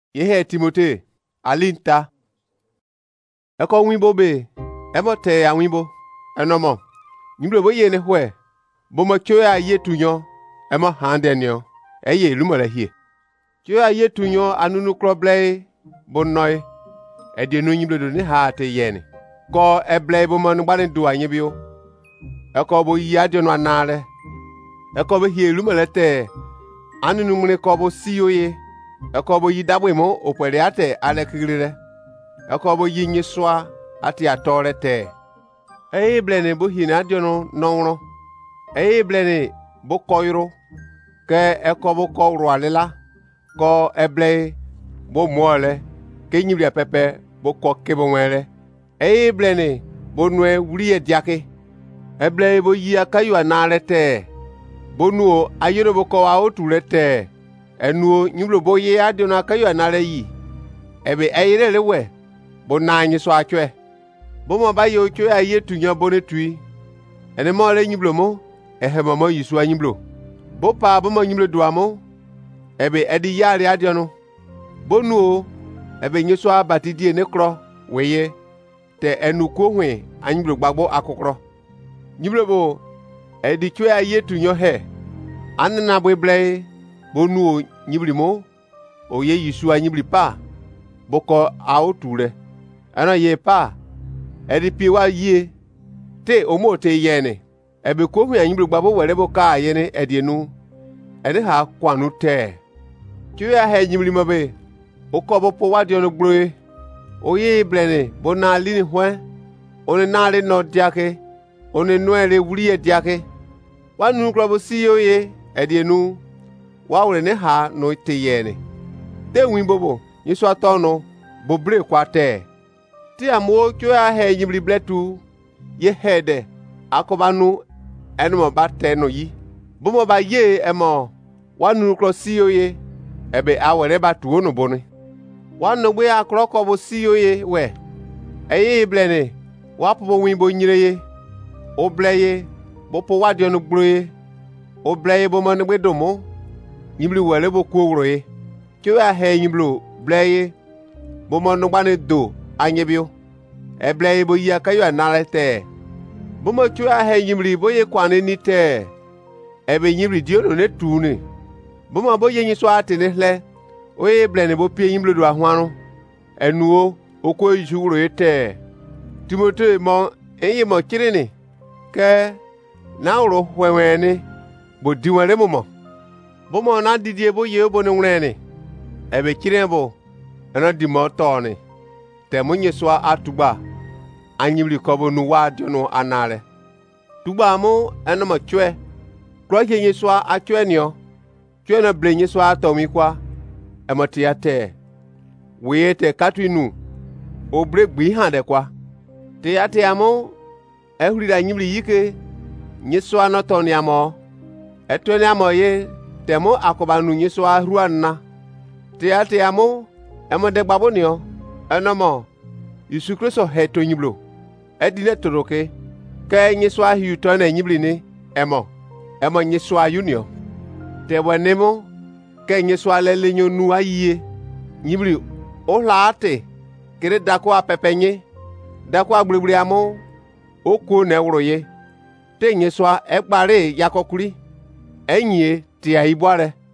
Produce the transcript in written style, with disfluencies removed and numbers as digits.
Yehe Timote alinta. Eko wimbo be. Emo te ya wimbo. Enomo. Nyimlo bo ye ne hwe. Bo mo kyo ya ye tunyo. Emo hande nyo. Eye lumole hie. Kyo ya ye tunyo anunu kroble bo noy. Edie no nyimlo do ne ha te ye ne. Ko eble bo mo ngbane do anyebio. Eko bo yi adie no anale. Eko bo hie lumole te. Anunu mune ko bo siyo ye. Eko bo yi dabwe mo opwede ate ale kigire. Eko bo yi nyiswa ati atore te. Eye blene bo hina adiono nonro. Eye blene bo koiro. Ke eko bo kouro alela. Ko eble bo moale. Ke nyibria pepe bo koke bo mwele. Eye blene bo nwe wuriye diake. Eble bo yi akayu anale te. Bo nuo ayoro bo kowa otule te. Enuo nyiblo bo ye adiono akayu anale yi. Ebe eyire lewe. Bo na nyi so atwe. Bo mo ba yo twe aye tunya bone tui. Ene mo le nyiblo mo ehema mo yisu anyiblo. Bo pa bo mo nyiblo do amo. Ebe edi yare adiono. Bo nuo ebe nyiso abati die ne kro weye te enu ko hwe anyiblo gbagbo akokro. Nyiblo bo edi twe aye tunyo he. Anna bo ble bo nuo nyibli mo oye yisu anyibli pa. Boko aotule. Ana ye pa. Edi piwa ye. Te omo te yene. Ebe ko hwe anyiblo gbabo were bo ka yene edienu. Ede ha kwanu te. Kyo he nyibli mabe. Okobo po wadiono gbroe. Oye blene bo na lini hwe. One na le no diake. One noele wuriye diake. Wanu krobo siyo ye edienu. Wawre ne ha no te yene. Te wimbobo. Yiso atono bo bre kwate. Ti amo kyo ya he nyibli bletu ye hede akobanu enmo bate no yi. Bo mo ba ye emo wanu kro siyo ye ebe awere batu ono boni. Wanu gbe akroko bo siyo ye we. Eye blene wapo bo wimbo nyire ye. Obleye bo po wadio no gbroye. Obleye bo mo ngbe domo. Nyibli wele bo kwowro ye. Kyo ya he nyiblo bleye bo mo ngbane do anyebio. Ebleye bo yi akayo anale te. Bo mo kyo ya he nyibli bo ye kwane ni te. Ebe nyibli diono ne tune. Bo mo bo ye nyiso ate ne hle. Oye blene bo pie nyiblo do ahwanu. Enuo okwo yishuro ete. Timote mo eye mo kirini. Ke na uro hwewene bo diwere mo. Bo mo na didie bo ye bo ne nwrene. Ebe kirebo ena di mo toni. Te mo nyeswa atugba. Anyibli kobo nu wadiono anale. Tugba mo ena mo chwe. Kro ye nyeswa achwe nyo. Chwe na ble nyeswa atomi kwa. Emoti ate. Weye te katwinu. Obre gbi hande kwa. Te ate amo. Ehuri da nyibli yike. Nyeswa no toni amo. Etweni amo ye. Te mo akobanu nyeswa ruanna. Te ate amo. Emo de gbabo nyo. Enomo. Yesu Kristo he to nyiblo. Edine toroke. Ke nyeswa hiu to na nyibli ni. Emo nyeswa yunio. Te wanemo. Ke nyeswa lele nyo nu aye. Nyibli. Ola ate. Kere dako apepenye. Dako agblibli amo. Oko ne wuro ye. Te nyeswa ekpare yakokuri. Enye ti aibware.